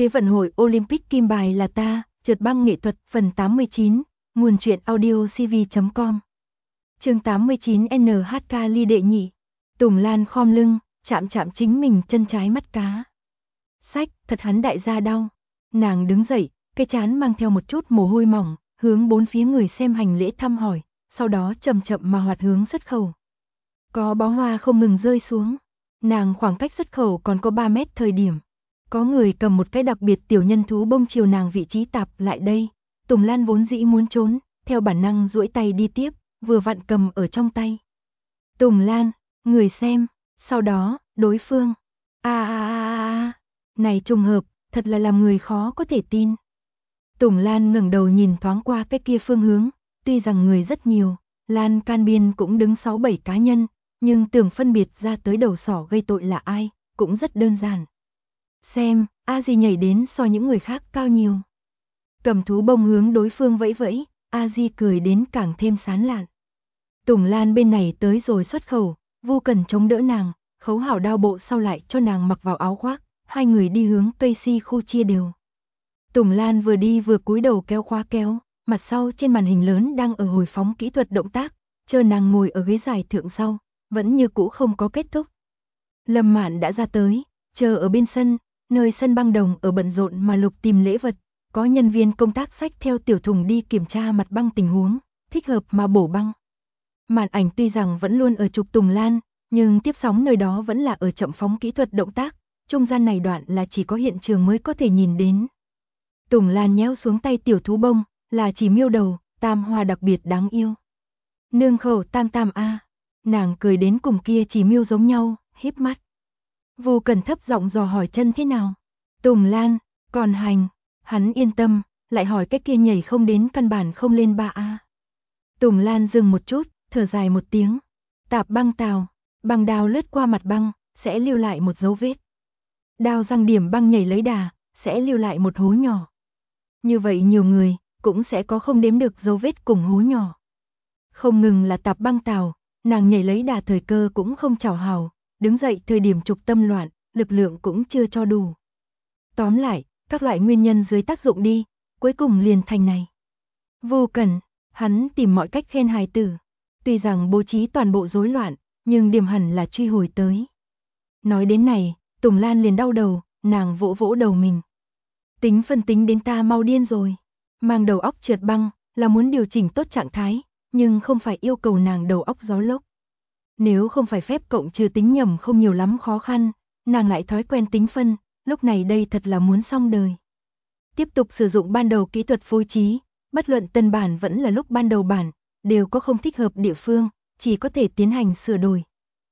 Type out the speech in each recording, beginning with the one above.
Thế vận hội Olympic kim bài là ta, trượt băng nghệ thuật phần 89, nguồn truyện audio cv.com. Chương 89 NHK ly đệ nhị. Tùng Lan khom lưng, chạm chạm chính mình chân trái mắt cá. Sách, thật hắn đại gia đau. Nàng đứng dậy, cái trán mang theo một chút mồ hôi mỏng, hướng bốn phía người xem hành lễ thăm hỏi, sau đó chậm chậm mà hoạt hướng xuất khẩu. Có bó hoa không ngừng rơi xuống. Nàng khoảng cách xuất khẩu còn có 3 mét thời điểm. Có người cầm một cái đặc biệt tiểu nhân thú bông chiều nàng vị trí tạp lại đây. Tùng Lan vốn dĩ muốn trốn, theo bản năng duỗi tay đi tiếp, vừa vặn cầm ở trong tay. Tùng Lan, người xem, sau đó, đối phương. Này trùng hợp, thật là làm người khó có thể tin. Tùng Lan ngẩng đầu nhìn thoáng qua cái kia phương hướng, tuy rằng người rất nhiều, lan can biên cũng đứng 6-7 cá nhân, nhưng tưởng phân biệt ra tới đầu sỏ gây tội là ai, cũng rất đơn giản. Xem, A Di nhảy đến so những người khác cao nhiều. Cầm thú bông hướng đối phương vẫy vẫy, A Di cười đến càng thêm sán lạn. Tùng Lan bên này tới rồi xuất khẩu, Vu Cần chống đỡ nàng, khấu hảo đao bộ sau lại cho nàng mặc vào áo khoác, hai người đi hướng cây si khu chia đều. Tùng Lan vừa đi vừa cúi đầu kéo khóa kéo, mặt sau trên màn hình lớn đang ở hồi phóng kỹ thuật động tác, chờ nàng ngồi ở ghế dài thượng sau, vẫn như cũ không có kết thúc. Lâm Mạn đã ra tới, chờ ở bên sân, nơi sân băng đồng ở bận rộn mà lục tìm lễ vật, có nhân viên công tác xách theo tiểu thùng đi kiểm tra mặt băng tình huống, thích hợp mà bổ băng. Màn ảnh tuy rằng vẫn luôn ở chụp Tùng Lan, nhưng tiếp sóng nơi đó vẫn là ở chậm phóng kỹ thuật động tác, trung gian này đoạn là chỉ có hiện trường mới có thể nhìn đến. Tùng Lan nhéo xuống tay tiểu thú bông, là chỉ miêu đầu, tam hoa đặc biệt đáng yêu. Nương khẩu tam tam a, nàng cười đến cùng kia chỉ miêu giống nhau, híp mắt. Vu Cần thấp giọng dò hỏi chân thế nào. Tùng Lan, còn hành, hắn yên tâm, lại hỏi cái kia nhảy không đến căn bản không lên 3A. Tùng Lan dừng một chút, thở dài một tiếng. Tạp băng tàu, băng đao lướt qua mặt băng, sẽ lưu lại một dấu vết. Đao răng điểm băng nhảy lấy đà, sẽ lưu lại một hố nhỏ. Như vậy nhiều người, cũng sẽ có không đếm được dấu vết cùng hố nhỏ. Không ngừng là tạp băng tàu, nàng nhảy lấy đà thời cơ cũng không chảo hào, đứng dậy thời điểm trục tâm loạn, lực lượng cũng chưa cho đủ. Tóm lại, các loại nguyên nhân dưới tác dụng đi, cuối cùng liền thành này. Vô Cần, hắn tìm mọi cách khen hài tử. Tuy rằng bố trí toàn bộ rối loạn, nhưng điểm hẳn là truy hồi tới. Nói đến này, Tùng Lan liền đau đầu, nàng vỗ vỗ đầu mình. Tính phân tính đến ta mau điên rồi. Mang đầu óc trượt băng, là muốn điều chỉnh tốt trạng thái, nhưng không phải yêu cầu nàng đầu óc gió lốc. Nếu không phải phép cộng trừ tính nhầm không nhiều lắm khó khăn, nàng lại thói quen tính phân, lúc này đây thật là muốn xong đời. Tiếp tục sử dụng ban đầu kỹ thuật phối trí, bất luận tân bản vẫn là lúc ban đầu bản, đều có không thích hợp địa phương, chỉ có thể tiến hành sửa đổi.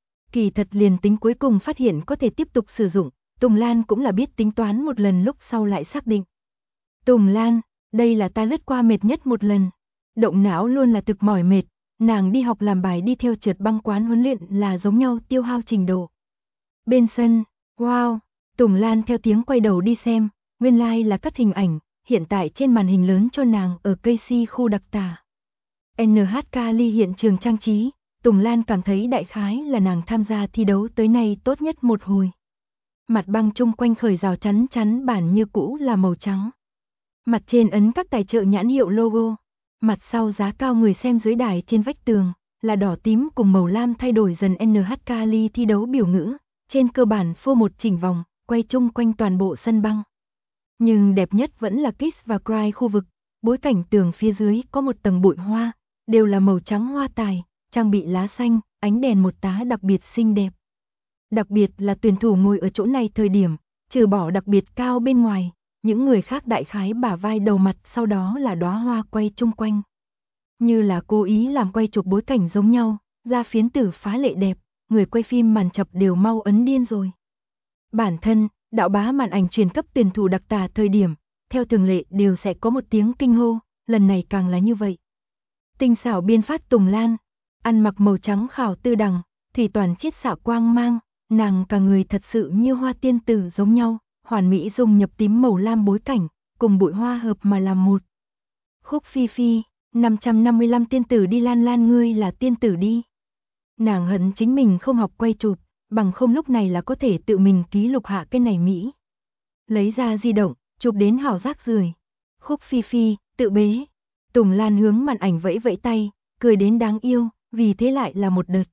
Kỳ thật liền tính cuối cùng phát hiện có thể tiếp tục sử dụng, Tùng Lan cũng là biết tính toán một lần lúc sau lại xác định. Tùng Lan, đây là ta lướt qua mệt nhất một lần. Động não luôn là thực mỏi mệt, nàng đi học làm bài đi theo trượt băng quán huấn luyện là giống nhau tiêu hao trình độ. Bên sân, wow, Tùng Lan theo tiếng quay đầu đi xem, nguyên lai là cắt hình ảnh, hiện tại trên màn hình lớn cho nàng ở cây si khu đặc tả. NHK ly hiện trường trang trí, Tùng Lan cảm thấy đại khái là nàng tham gia thi đấu tới nay tốt nhất một hồi. Mặt băng chung quanh khởi rào chắn bản như cũ là màu trắng. Mặt trên ấn các tài trợ nhãn hiệu logo. Mặt sau giá cao người xem dưới đài trên vách tường, là đỏ tím cùng màu lam thay đổi dần NHK ly thi đấu biểu ngữ, trên cơ bản phô một chỉnh vòng, quay chung quanh toàn bộ sân băng. Nhưng đẹp nhất vẫn là Kiss và Cry khu vực, bối cảnh tường phía dưới có một tầng bụi hoa, đều là màu trắng hoa tài, trang bị lá xanh, ánh đèn một tá đặc biệt xinh đẹp. Đặc biệt là tuyển thủ ngồi ở chỗ này thời điểm, trừ bỏ đặc biệt cao bên ngoài, những người khác đại khái bả vai đầu mặt sau đó là đóa hoa quay chung quanh. Như là cố ý làm quay chụp bối cảnh giống nhau, ra phiến tử phá lệ đẹp, người quay phim màn chập đều mau ấn điên rồi. Bản thân, đạo bá màn ảnh truyền cấp tuyển thủ đặc tả thời điểm, theo thường lệ đều sẽ có một tiếng kinh hô, lần này càng là như vậy. Tinh xảo biên phát Tùng Lan, ăn mặc màu trắng khảo tư đằng, thủy toàn chiết xạ quang mang, nàng cả người thật sự như hoa tiên tử giống nhau, hoàn mỹ dùng nhập tím màu lam bối cảnh, cùng bụi hoa hợp mà làm một. Khúc Phi Phi, 555 tiên tử đi Lan Lan ngươi là tiên tử đi. Nàng hận chính mình không học quay chụp, bằng không lúc này là có thể tự mình ký lục hạ cái này Mỹ. Lấy ra di động, chụp đến hảo rác rưởi. Khúc Phi Phi, tự bế. Tùng Lan hướng màn ảnh vẫy vẫy tay, cười đến đáng yêu, vì thế lại là một đợt.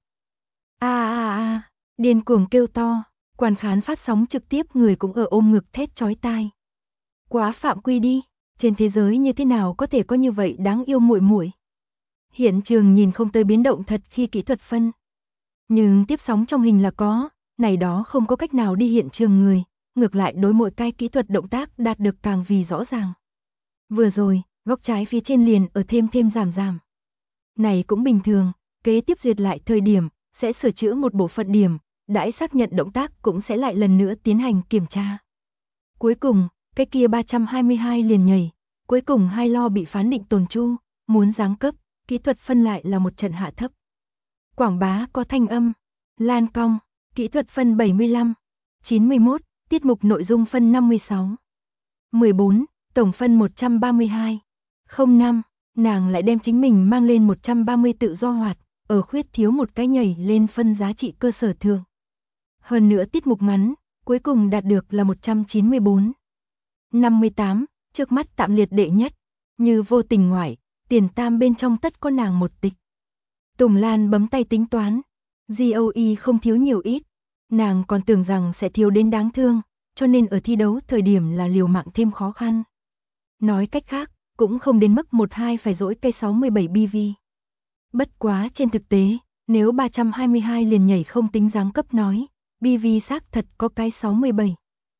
Điên cuồng kêu to, quan khán phát sóng trực tiếp người cũng ở ôm ngực thét chói tai. Quá phạm quy đi, trên thế giới như thế nào có thể có như vậy đáng yêu muội muội. Hiện trường nhìn không tới biến động thật khi kỹ thuật phân. Nhưng tiếp sóng trong hình là có, này đó không có cách nào đi hiện trường người, ngược lại đối mỗi cái kỹ thuật động tác đạt được càng vì rõ ràng. Vừa rồi, góc trái phía trên liền ở thêm giảm. Này cũng bình thường, kế tiếp duyệt lại thời điểm, sẽ sửa chữa một bộ phận điểm, đãi xác nhận động tác cũng sẽ lại lần nữa tiến hành kiểm tra. Cuối cùng, cái kia 322 liền nhảy, cuối cùng hai lo bị phán định tồn chu, muốn giáng cấp, kỹ thuật phân lại là một trận hạ thấp. Quảng bá có thanh âm, Lan cong, kỹ thuật phân 75, 91, tiết mục nội dung phân 56, 14, tổng phân 132, 05, nàng lại đem chính mình mang lên 130 tự do hoạt, ở khuyết thiếu một cái nhảy lên phân giá trị cơ sở thường. Hơn nữa tiết mục ngắn, cuối cùng đạt được là 194, 58, trước mắt tạm liệt đệ nhất, như vô tình ngoại, tiền tam bên trong tất có nàng một tịch. Tùng Lan bấm tay tính toán, GOE không thiếu nhiều ít, nàng còn tưởng rằng sẽ thiếu đến đáng thương, cho nên ở thi đấu thời điểm là liều mạng thêm khó khăn. Nói cách khác, cũng không đến mức 1-2 phải dỗi cây 67 BV. Bất quá trên thực tế, nếu 322 liền nhảy không tính giáng cấp nói, BV xác thật có cái 67.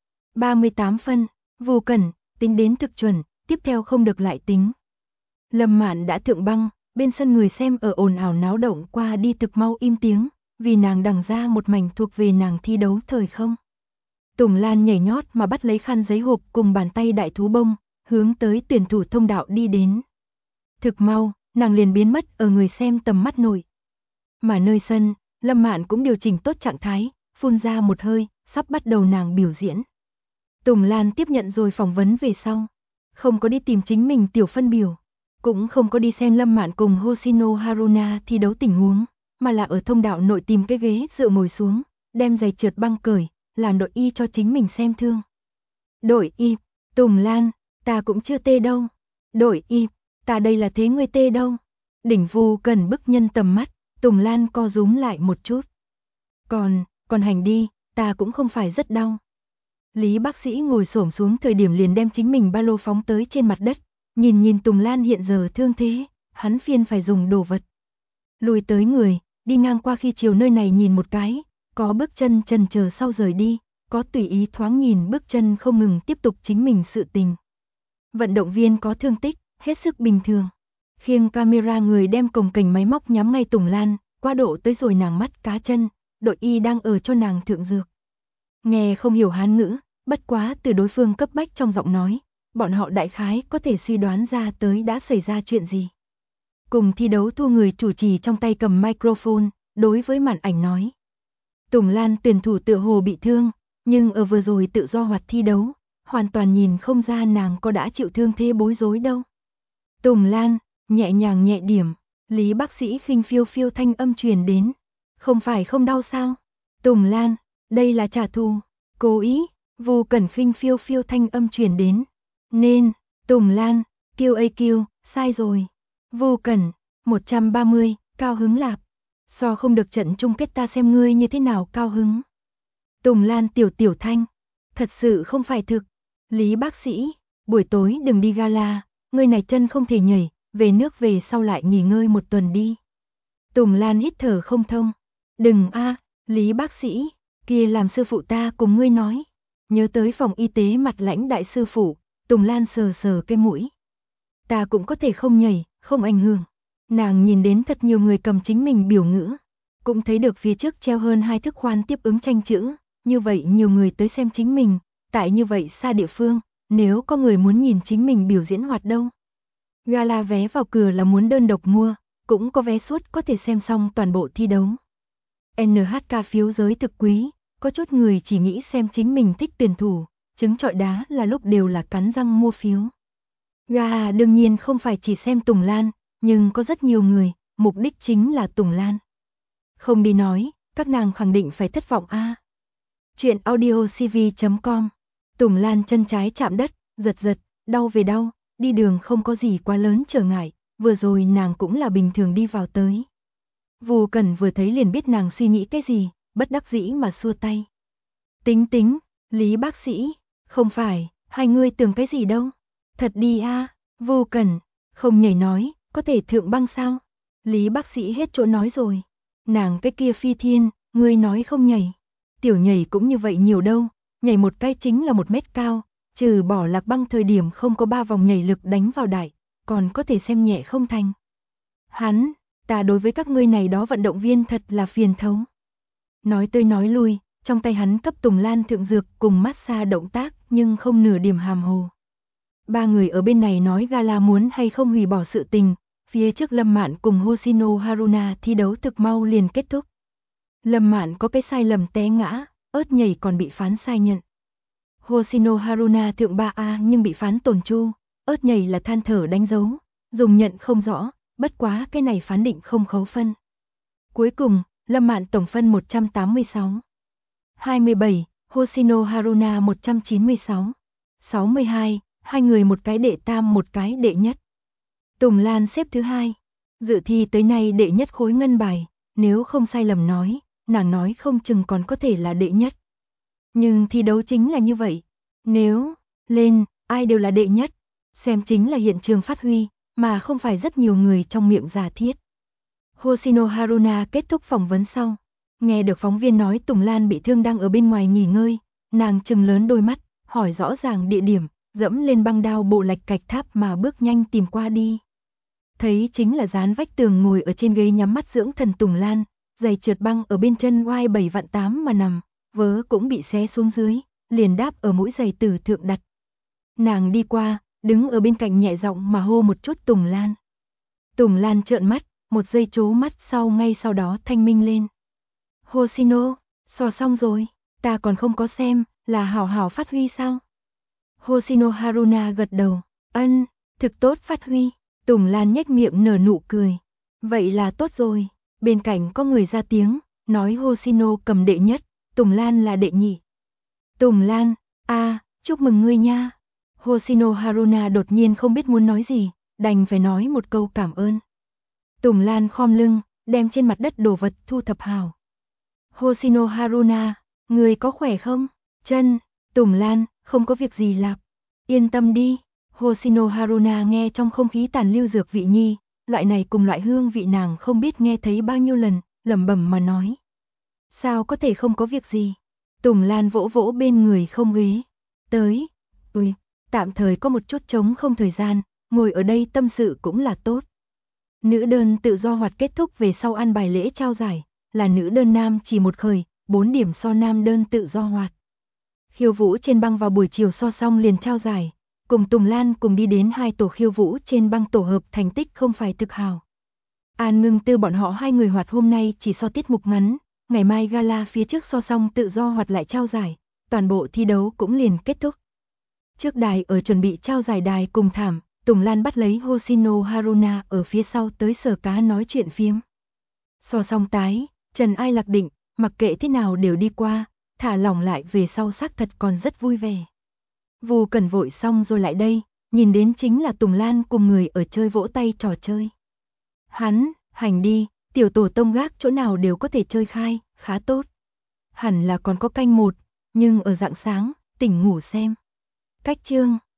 38 phân, vô cẩn, tính đến thực chuẩn, tiếp theo không được lại tính. Lâm Mạn đã thượng băng, bên sân người xem ở ồn ào náo động qua đi thực mau im tiếng, vì nàng đằng ra một mảnh thuộc về nàng thi đấu thời không. Tùng Lan nhảy nhót mà bắt lấy khăn giấy hộp cùng bàn tay đại thú bông, hướng tới tuyển thủ thông đạo đi đến. Thực mau, nàng liền biến mất ở người xem tầm mắt nội. Mà nơi sân, Lâm Mạn cũng điều chỉnh tốt trạng thái, phun ra một hơi, sắp bắt đầu nàng biểu diễn. Tùng Lan tiếp nhận rồi phỏng vấn về sau, không có đi tìm chính mình tiểu phân biểu, cũng không có đi xem Lâm Mạn cùng Hoshino Haruna thi đấu tình huống, mà là ở thông đạo nội tìm cái ghế dựa ngồi xuống, đem giày trượt băng cởi, làm đội y cho chính mình xem thương. Đội y, Tùng Lan, ta cũng chưa tê đâu. Đội y, ta đây là thế ngươi tê đâu. Đỉnh Vu cần bức nhân tầm mắt, Tùng Lan co rúm lại một chút. Còn hành đi, ta cũng không phải rất đau. Lý bác sĩ ngồi xổm xuống thời điểm liền đem chính mình ba lô phóng tới trên mặt đất, nhìn Tùng Lan hiện giờ thương thế, hắn phiền phải dùng đồ vật. Lùi tới người, đi ngang qua khi chiều nơi này nhìn một cái, có bước chân chần chờ sau rời đi, có tùy ý thoáng nhìn bước chân không ngừng tiếp tục chính mình sự tình. Vận động viên có thương tích, hết sức bình thường. Khiêng camera người đem cồng kềnh máy móc nhắm ngay Tùng Lan, qua độ tới rồi nàng mắt cá chân, đội y đang ở cho nàng thượng dược. Nghe không hiểu Hán ngữ, bất quá từ đối phương cấp bách trong giọng nói, bọn họ đại khái có thể suy đoán ra tới đã xảy ra chuyện gì. Cùng thi đấu thu người chủ trì trong tay cầm microphone, đối với màn ảnh nói. Tùng Lan tuyển thủ tựa hồ bị thương, nhưng ở vừa rồi tự do hoạt thi đấu, hoàn toàn nhìn không ra nàng có đã chịu thương thế bối rối đâu. Tùng Lan, nhẹ nhàng nhẹ điểm, Lý bác sĩ khinh phiêu phiêu thanh âm truyền đến. Không phải không đau sao? Tùng Lan, đây là trả thù, cố ý, Vô Cẩn khinh phiêu phiêu thanh âm truyền đến. Nên, Tùng Lan, QAQ, sai rồi. Vô Cẩn, 130, cao hứng lạp. So không được trận chung kết ta xem ngươi như thế nào cao hứng. Tùng Lan tiểu thanh, thật sự không phải thực. Lý bác sĩ, buổi tối đừng đi gala, ngươi này chân không thể nhảy, về nước về sau lại nghỉ ngơi một tuần đi. Tùng Lan hít thở không thông. Đừng a, Lý bác sĩ, kia làm sư phụ ta cùng ngươi nói. Nhớ tới phòng y tế mặt lãnh đại sư phụ, Tùng Lan sờ sờ cái mũi. Ta cũng có thể không nhảy, không ảnh hưởng. Nàng nhìn đến thật nhiều người cầm chính mình biểu ngữ, cũng thấy được phía trước treo hơn 2 thước khoan tiếp ứng tranh chữ, như vậy nhiều người tới xem chính mình, tại như vậy xa địa phương, nếu có người muốn nhìn chính mình biểu diễn hoạt đâu. Gala vé vào cửa là muốn đơn độc mua, cũng có vé suốt có thể xem xong toàn bộ thi đấu. NHK phiếu giới thực quý, có chút người chỉ nghĩ xem chính mình thích tuyển thủ, trứng trọi đá là lúc đều là cắn răng mua phiếu. Gala đương nhiên không phải chỉ xem Tùng Lan, nhưng có rất nhiều người, mục đích chính là Tùng Lan. Không đi nói, các nàng khẳng định phải thất vọng a. Chuyện audiocv.com Tùng Lan chân trái chạm đất, giật giật, đau về đau, đi đường không có gì quá lớn trở ngại, vừa rồi nàng cũng là bình thường đi vào tới. Vu Cẩn vừa thấy liền biết nàng suy nghĩ cái gì, bất đắc dĩ mà xua tay. Tính, Lý bác sĩ, không phải, hai người tưởng cái gì đâu. Thật đi a, Vu Cẩn, không nhảy nói, có thể thượng băng sao? Lý bác sĩ hết chỗ nói rồi. Nàng cái kia phi thiên, ngươi nói không nhảy. Tiểu nhảy cũng như vậy nhiều đâu, nhảy một cái chính là 1 mét cao, trừ bỏ lạc băng thời điểm không có 3 vòng nhảy lực đánh vào đại, còn có thể xem nhẹ không thành. Hắn, ta đối với các ngươi này đó vận động viên thật là phiền thấu. Nói tới nói lui, trong tay hắn cấp Tùng Lan thượng dược cùng massage động tác nhưng không nửa điểm hàm hồ. Ba người ở bên này nói gala muốn hay không hủy bỏ sự tình, phía trước Lâm Mạn cùng Hoshino Haruna thi đấu thực mau liền kết thúc. Lâm Mạn có cái sai lầm té ngã, ớt nhảy còn bị phán sai nhận. Hoshino Haruna thượng 3A nhưng bị phán tổn chu, ớt nhảy là than thở đánh dấu, dùng nhận không rõ, bất quá cái này phán định không khấu phân. Cuối cùng, Lâm Mạn tổng phân 186. 27, Hoshino Haruna 196. 62, hai người một cái đệ tam một cái đệ nhất. Tùng Lan xếp thứ 2. Dự thi tới nay đệ nhất khối ngân bài, nếu không sai lầm nói, nàng nói không chừng còn có thể là đệ nhất. Nhưng thi đấu chính là như vậy, nếu lên, ai đều là đệ nhất, xem chính là hiện trường phát huy, mà không phải rất nhiều người trong miệng giả thiết. Hoshino Haruna kết thúc phỏng vấn sau, nghe được phóng viên nói Tùng Lan bị thương đang ở bên ngoài nghỉ ngơi, nàng trừng lớn đôi mắt, hỏi rõ ràng địa điểm, dẫm lên băng đao bộ lạch cạch tháp mà bước nhanh tìm qua đi. Thấy chính là dán vách tường ngồi ở trên ghế nhắm mắt dưỡng thần Tùng Lan, giày trượt băng ở bên chân oai 7 vạn 8 mà nằm, vớ cũng bị xé xuống dưới, liền đáp ở mũi giày tử thượng đặt. Nàng đi qua, đứng ở bên cạnh nhẹ giọng mà hô một chút Tùng Lan. Tùng Lan trợn mắt, một giây chố mắt sau ngay sau đó thanh minh lên. Hoshino, so xong rồi, ta còn không có xem, là hảo hảo phát huy sao? Hoshino Haruna gật đầu, ân, thực tốt phát huy. Tùng Lan nhếch miệng nở nụ cười. Vậy là tốt rồi, bên cạnh có người ra tiếng, nói Hoshino cầm đệ nhất, Tùng Lan là đệ nhị. Tùng Lan, chúc mừng ngươi nha. Hoshino Haruna đột nhiên không biết muốn nói gì, đành phải nói một câu cảm ơn. Tùng Lan khom lưng, đem trên mặt đất đồ vật thu thập hào. Hoshino Haruna, người có khỏe không? Chân, Tùng Lan, không có việc gì lạp. Yên tâm đi. Hoshino Haruna nghe trong không khí tàn lưu dược vị nhi, loại này cùng loại hương vị nàng không biết nghe thấy bao nhiêu lần, lẩm bẩm mà nói. Sao có thể không có việc gì? Tùng Lan vỗ vỗ bên người không ghế. Tới, tạm thời có một chút trống không thời gian, ngồi ở đây tâm sự cũng là tốt. Nữ đơn tự do hoạt kết thúc về sau ăn bài lễ trao giải, là nữ đơn nam chỉ một khởi, 4 điểm so nam đơn tự do hoạt. Khiêu vũ trên băng vào buổi chiều so xong liền trao giải, cùng Tùng Lan cùng đi đến 2 tổ khiêu vũ trên băng tổ hợp thành tích không phải thực hào. An Ngưng Tư bọn họ 2 người hoạt hôm nay chỉ so tiết mục ngắn, ngày mai gala phía trước so xong tự do hoạt lại trao giải, toàn bộ thi đấu cũng liền kết thúc. Trước đài ở chuẩn bị trao giải đài cùng thảm, Tùng Lan bắt lấy Hoshino Haruna ở phía sau tới sở cá nói chuyện phiếm. So xong tái, Trần Ai Lạc định, mặc kệ thế nào đều đi qua, thả lỏng lại về sau xác thật còn rất vui vẻ. Vu Cẩn vội xong rồi lại đây, nhìn đến chính là Tùng Lan cùng người ở chơi vỗ tay trò chơi. Hắn, hành đi, tiểu tổ tông gác chỗ nào đều có thể chơi khai, khá tốt. Hẳn là còn có canh một, nhưng ở rạng sáng, tỉnh ngủ xem. Cách chương